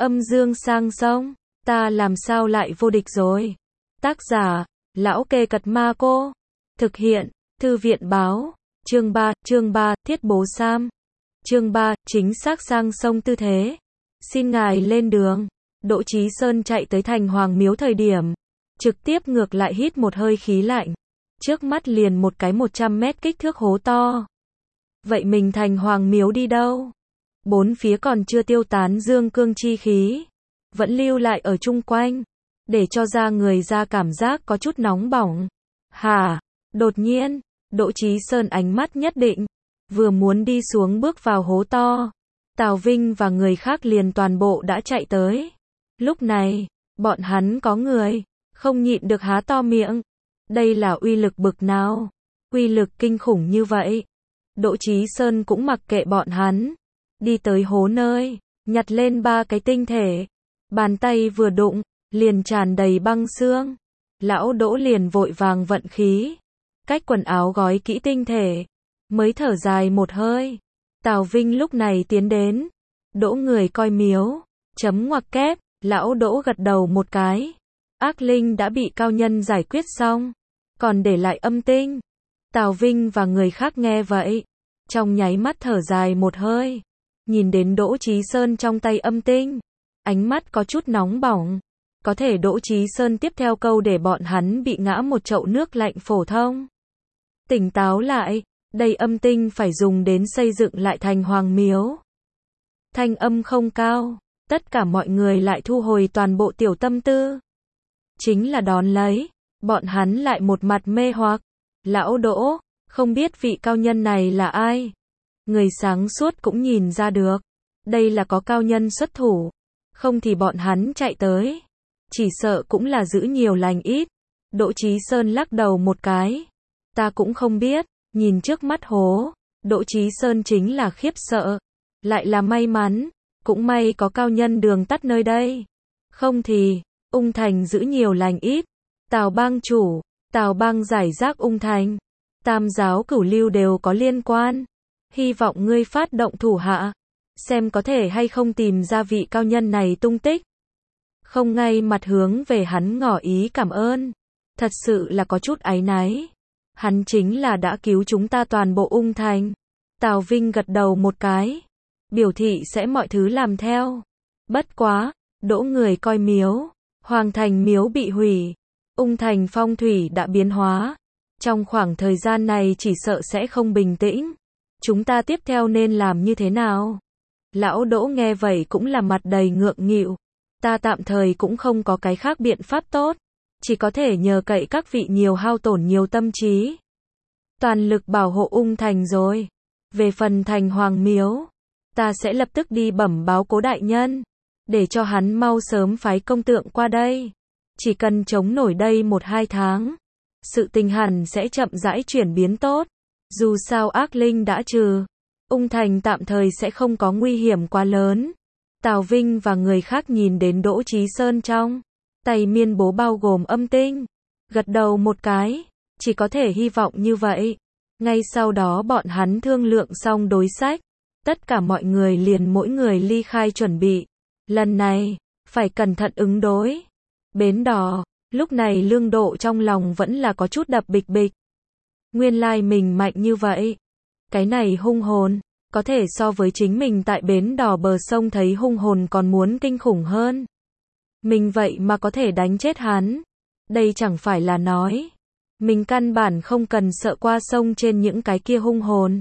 Âm dương sang sông, ta làm sao lại vô địch rồi. Tác giả, Lão Kê Cật Ma Cô. Thực hiện, Thư viện Báo. Chương 3, Thiết Bố Sam. Chương 3, chính xác sang sông tư thế. Xin ngài lên đường. Đỗ Chí Sơn chạy tới thành Hoàng Miếu thời điểm, trực tiếp ngược lại hít một hơi khí lạnh. Trước mắt liền một cái 100 mét kích thước hố to. Vậy mình thành Hoàng Miếu đi đâu? Bốn phía còn chưa tiêu tán dương cương chi khí, vẫn lưu lại ở chung quanh, để cho ra người ra cảm giác có chút nóng bỏng. Hả? Đột nhiên, Đỗ Chí Sơn ánh mắt nhất định, vừa muốn đi xuống bước vào hố to, Tào Vinh và người khác liền toàn bộ đã chạy tới. Lúc này, bọn hắn có người, không nhịn được há to miệng. Đây là uy lực bực nào? Uy lực kinh khủng như vậy. Đỗ Chí Sơn cũng mặc kệ bọn hắn, đi tới hố nơi, nhặt lên 3 cái tinh thể. Bàn tay vừa đụng, liền tràn đầy băng xương. Lão Đỗ liền vội vàng vận khí, cách quần áo gói kỹ tinh thể, mới thở dài một hơi. Tào Vinh lúc này tiến đến. Đỗ người coi miếu, chấm ngoặc kép, lão Đỗ gật đầu một cái. Ác linh đã bị cao nhân giải quyết xong, còn để lại âm tinh. Tào Vinh và người khác nghe vậy, trong nháy mắt thở dài một hơi, nhìn đến Đỗ Chí Sơn trong tay âm tinh, ánh mắt có chút nóng bỏng. Có thể Đỗ Chí Sơn tiếp theo câu để bọn hắn bị ngã một chậu nước lạnh phổ thông. Tỉnh táo lại, đây âm tinh phải dùng đến xây dựng lại thành Hoàng Miếu. Thanh âm không cao, tất cả mọi người lại thu hồi toàn bộ tiểu tâm tư. Chính là đón lấy, bọn hắn lại một mặt mê hoặc. Lão Đỗ, không biết vị cao nhân này là ai? Người sáng suốt cũng nhìn ra được, đây là có cao nhân xuất thủ, không thì bọn hắn chạy tới, chỉ sợ cũng là giữ nhiều lành ít. Đỗ Chí Sơn lắc đầu một cái, ta cũng không biết. Nhìn trước mắt hố, Đỗ Chí Sơn chính là khiếp sợ, lại là may mắn, cũng may có cao nhân đường tắt nơi đây, không thì, Ung Thành giữ nhiều lành ít. Tào bang chủ, Tào bang giải rác Ung Thành, Tam giáo cửu lưu đều có liên quan, hy vọng ngươi phát động thủ hạ, xem có thể hay không tìm ra vị cao nhân này tung tích. Không ngay mặt hướng về hắn ngỏ ý cảm ơn, thật sự là có chút áy náy. Hắn chính là đã cứu chúng ta toàn bộ Ung Thành. Tào Vinh gật đầu một cái, biểu thị sẽ mọi thứ làm theo. Bất quá, Đỗ người coi miếu, Hoàng Thành miếu bị hủy, Ung Thành phong thủy đã biến hóa. Trong khoảng thời gian này chỉ sợ sẽ không bình tĩnh. Chúng ta tiếp theo nên làm như thế nào? Lão Đỗ nghe vậy cũng là mặt đầy ngượng nghịu. Ta tạm thời cũng không có cái khác biện pháp tốt, chỉ có thể nhờ cậy các vị nhiều hao tổn nhiều tâm trí, toàn lực bảo hộ Ung Thành rồi. Về phần thành Hoàng Miếu, ta sẽ lập tức đi bẩm báo Cố đại nhân, để cho hắn mau sớm phái công tượng qua đây. Chỉ cần chống nổi đây 1-2 tháng, sự tình hẳn sẽ chậm rãi chuyển biến tốt. Dù sao ác linh đã trừ, Ung Thành tạm thời sẽ không có nguy hiểm quá lớn. Tào Vinh và người khác nhìn đến Đỗ Chí Sơn trong tay miên bố bao gồm âm tinh, gật đầu một cái, chỉ có thể hy vọng như vậy. Ngay sau đó bọn hắn thương lượng xong đối sách, tất cả mọi người liền mỗi người ly khai chuẩn bị. Lần này, phải cẩn thận ứng đối. Bến đò, lúc này Lương Độ trong lòng vẫn là có chút đập bịch bịch. Nguyên lai mình mạnh như vậy. Cái này hung hồn, có thể so với chính mình tại bến đò bờ sông thấy hung hồn còn muốn kinh khủng hơn. Mình vậy mà có thể đánh chết hắn. Đây chẳng phải là nói, mình căn bản không cần sợ qua sông trên những cái kia hung hồn.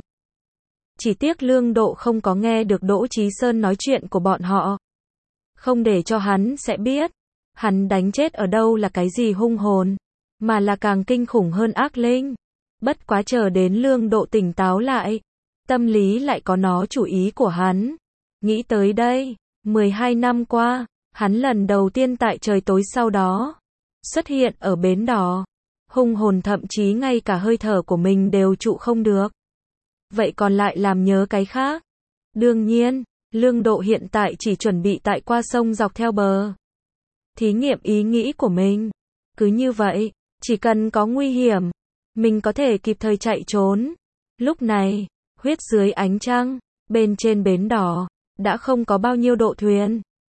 Chỉ tiếc Lương Độ không có nghe được Đỗ Chí Sơn nói chuyện của bọn họ. Không để cho hắn sẽ biết, hắn đánh chết ở đâu là cái gì hung hồn, mà là càng kinh khủng hơn ác linh. Bất quá chờ đến Lương Độ tỉnh táo lại, tâm lý lại có nó chủ ý của hắn. Nghĩ tới đây, 12 năm qua, hắn lần đầu tiên tại trời tối sau đó xuất hiện ở bến đò. Hung hồn thậm chí ngay cả hơi thở của mình đều trụ không được. Vậy còn lại làm nhớ cái khác. Đương nhiên, Lương Độ hiện tại chỉ chuẩn bị tại qua sông dọc theo bờ thí nghiệm ý nghĩ của mình. Cứ như vậy, chỉ cần có nguy hiểm, mình có thể kịp thời chạy trốn. Lúc này, huyết dưới ánh trăng, bên trên bến đỏ, đã không có bao nhiêu độ thuyền.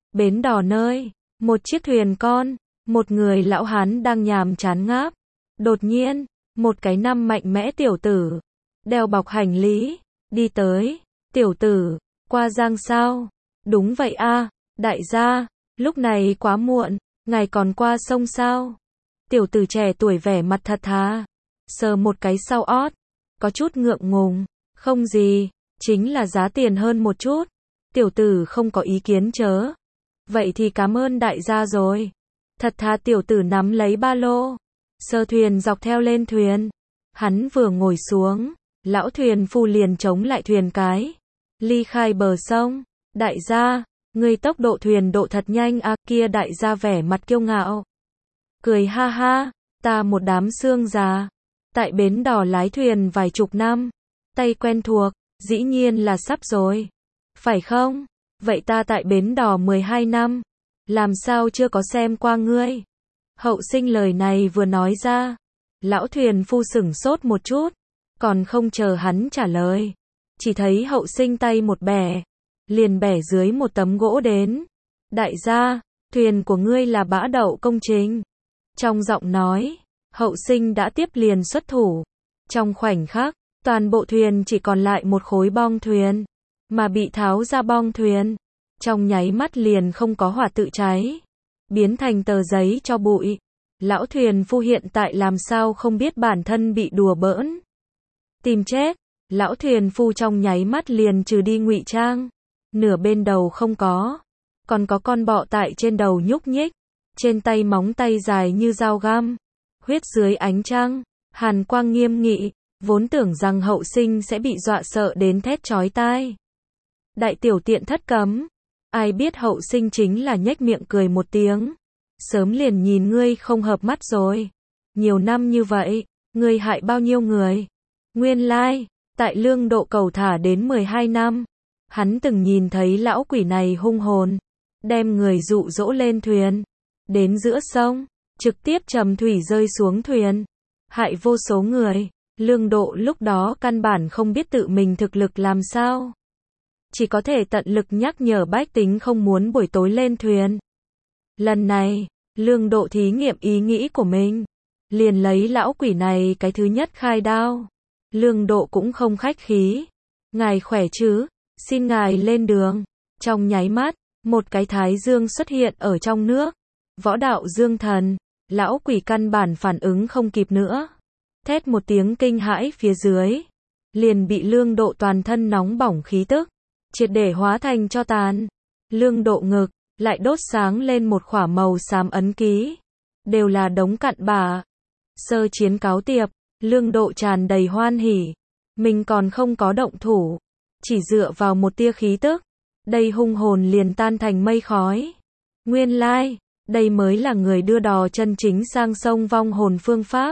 Bến đò nơi, một chiếc thuyền con, một người lão hán đang nhàm chán ngáp. Đột nhiên, một cái năm mạnh mẽ tiểu tử, đeo bọc hành lý, đi tới. Tiểu tử, qua giang sao? Đúng vậy a, đại gia, lúc này quá muộn, ngài còn qua sông sao? Tiểu tử trẻ tuổi vẻ mặt thật thà, sờ một cái sau ót, có chút ngượng ngùng, không gì, chính là giá tiền hơn một chút. Tiểu tử không có ý kiến chớ. Vậy thì cảm ơn đại gia rồi. Thật thà tiểu tử nắm lấy ba lô, sơ thuyền dọc theo lên thuyền. Hắn vừa ngồi xuống, lão thuyền phu liền chống lại thuyền cái, ly khai bờ sông. Đại gia, người tốc độ thuyền độ thật nhanh à, kia đại gia vẻ mặt kiêu ngạo. Cười ha ha, ta một đám xương già, tại bến đò lái thuyền vài chục năm, tay quen thuộc, dĩ nhiên là sắp rồi. Phải không? Vậy ta tại bến đò 12 năm, làm sao chưa có xem qua ngươi? Hậu sinh lời này vừa nói ra, lão thuyền phu sửng sốt một chút, còn không chờ hắn trả lời. Chỉ thấy hậu sinh tay một bẻ, liền bẻ dưới một tấm gỗ đến. Đại gia, thuyền của ngươi là bã đậu công trình. Trong giọng nói, hậu sinh đã tiếp liền xuất thủ. Trong khoảnh khắc, toàn bộ thuyền chỉ còn lại một khối bong thuyền, mà bị tháo ra bong thuyền, trong nháy mắt liền không có hỏa tự cháy, biến thành tờ giấy cho bụi. Lão thuyền phu hiện tại làm sao không biết bản thân bị đùa bỡn. Tìm chết, lão thuyền phu trong nháy mắt liền trừ đi ngụy trang, nửa bên đầu không có, còn có con bọ tại trên đầu nhúc nhích, trên tay móng tay dài như dao găm, huyết dưới ánh trăng, hàn quang nghiêm nghị, vốn tưởng rằng hậu sinh sẽ bị dọa sợ đến thét chói tai. Đại tiểu tiện thất cấm, ai biết hậu sinh chính là nhếch miệng cười một tiếng. Sớm liền nhìn ngươi không hợp mắt rồi. Nhiều năm như vậy, ngươi hại bao nhiêu người. Nguyên lai, tại Lương Độ cầu thả đến 12 năm, hắn từng nhìn thấy lão quỷ này hung hồn, đem người dụ dỗ lên thuyền, đến giữa sông, trực tiếp trầm thủy rơi xuống thuyền, hại vô số người. Lương Độ lúc đó căn bản không biết tự mình thực lực làm sao, chỉ có thể tận lực nhắc nhở bách tính không muốn buổi tối lên thuyền. Lần này, Lương Độ thí nghiệm ý nghĩ của mình, liền lấy lão quỷ này cái thứ nhất khai đao. Lương Độ cũng không khách khí. Ngài khỏe chứ, xin ngài lên đường. Trong nháy mắt, một cái thái dương xuất hiện ở trong nước. Võ đạo dương thần, lão quỷ căn bản phản ứng không kịp nữa. Thét một tiếng kinh hãi phía dưới, liền bị Lương Độ toàn thân nóng bỏng khí tức, triệt để hóa thành tro tàn. Lương Độ ngực lại đốt sáng lên một khỏa màu xám ấn ký, đều là đống cặn bã. Sơ chiến cáo tiệp, Lương Độ tràn đầy hoan hỉ, mình còn không có động thủ, chỉ dựa vào một tia khí tức, đây hung hồn liền tan thành mây khói. Nguyên lai, đây mới là người đưa đò chân chính sang sông vong hồn phương pháp.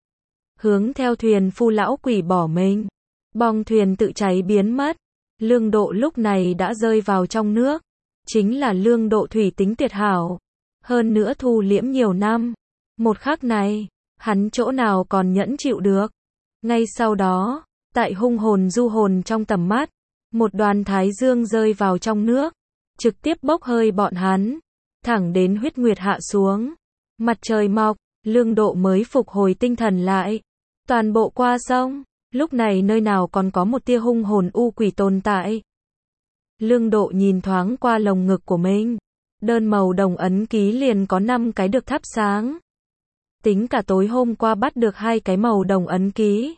Hướng theo thuyền phu lão quỷ bỏ mình, bong thuyền tự cháy biến mất. Lương Độ lúc này đã rơi vào trong nước, chính là Lương Độ thủy tính tuyệt hảo, hơn nữa thu liễm nhiều năm. Một khắc này, hắn chỗ nào còn nhẫn chịu được. Ngay sau đó, tại hung hồn du hồn trong tầm mắt, một đoàn thái dương rơi vào trong nước, trực tiếp bốc hơi bọn hắn, thẳng đến huyết nguyệt hạ xuống. Mặt trời mọc, Lương Độ mới phục hồi tinh thần lại. Toàn bộ qua sông, lúc này nơi nào còn có một tia hung hồn u quỷ tồn tại. Lương Độ nhìn thoáng qua lồng ngực của mình, đơn màu đồng ấn ký liền có 5 cái được thắp sáng. Tính cả tối hôm qua bắt được 2 cái màu đồng ấn ký.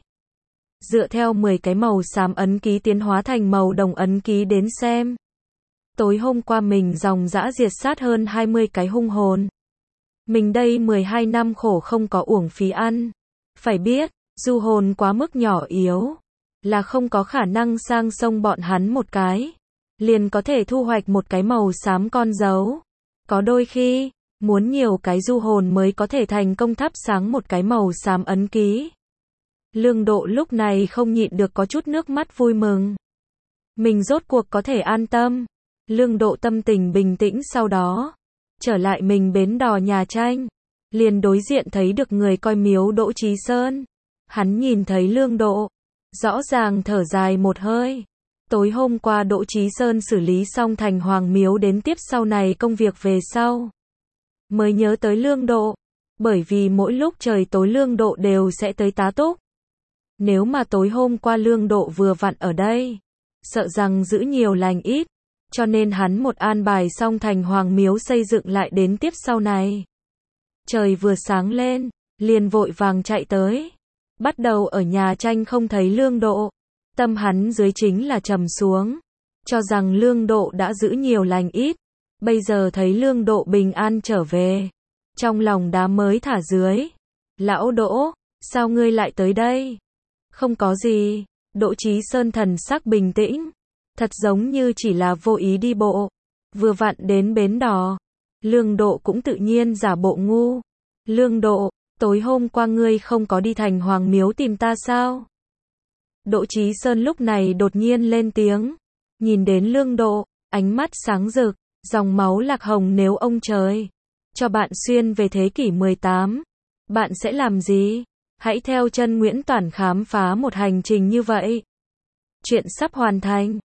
Dựa theo 10 cái màu xám ấn ký tiến hóa thành màu đồng ấn ký đến xem. Tối hôm qua mình dòng dã diệt sát hơn 20 cái hung hồn. Mình đây 12 năm khổ không có uổng phí ăn. Phải biết, du hồn quá mức nhỏ yếu, là không có khả năng sang sông bọn hắn một cái, liền có thể thu hoạch một cái màu xám con dấu. Có đôi khi, muốn nhiều cái du hồn mới có thể thành công thắp sáng một cái màu xám ấn ký. Lương Độ lúc này không nhịn được có chút nước mắt vui mừng. Mình rốt cuộc có thể an tâm. Lương Độ tâm tình bình tĩnh sau đó, trở lại mình bến đò nhà tranh, liền đối diện thấy được người coi miếu Đỗ Trí Sơn. Hắn nhìn thấy Lương Độ, rõ ràng thở dài một hơi. Tối hôm qua Đỗ Chí Sơn xử lý xong thành Hoàng Miếu đến tiếp sau này công việc về sau. Mới nhớ tới Lương Độ. Bởi vì mỗi lúc trời tối Lương Độ đều sẽ tới tá túc. Nếu mà tối hôm qua Lương Độ vừa vặn ở đây, sợ rằng giữ nhiều lành ít. Cho nên hắn một an bài xong thành Hoàng Miếu xây dựng lại đến tiếp sau này. Trời vừa sáng lên, liền vội vàng chạy tới. Bắt đầu ở nhà tranh không thấy Lương Độ. Tâm hắn dưới chính là trầm xuống. Cho rằng Lương Độ đã giữ nhiều lành ít. Bây giờ thấy Lương Độ bình an trở về. Trong lòng đá mới thả dưới. Lão Đỗ, sao ngươi lại tới đây? Không có gì. Đỗ Chí Sơn thần sắc bình tĩnh. Thật giống như chỉ là vô ý đi bộ. Vừa vặn đến bến đò. Lương Độ cũng tự nhiên giả bộ ngu. Lương Độ, tối hôm qua ngươi không có đi thành Hoàng Miếu tìm ta sao? Đỗ Chí Sơn lúc này đột nhiên lên tiếng. Nhìn đến Lương Độ, ánh mắt sáng rực, dòng máu lạc hồng nếu ông trời cho bạn xuyên về thế kỷ 18. Bạn sẽ làm gì? Hãy theo chân Nguyễn Toản khám phá một hành trình như vậy. Chuyện sắp hoàn thành.